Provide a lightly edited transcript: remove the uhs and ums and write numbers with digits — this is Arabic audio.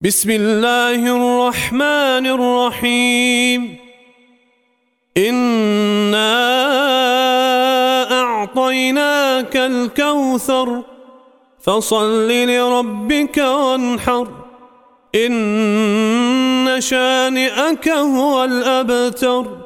بسم الله الرحمن الرحيم. إنا أعطيناك الكوثر فصل لربك وانحر إن شانئك هو الأبتر.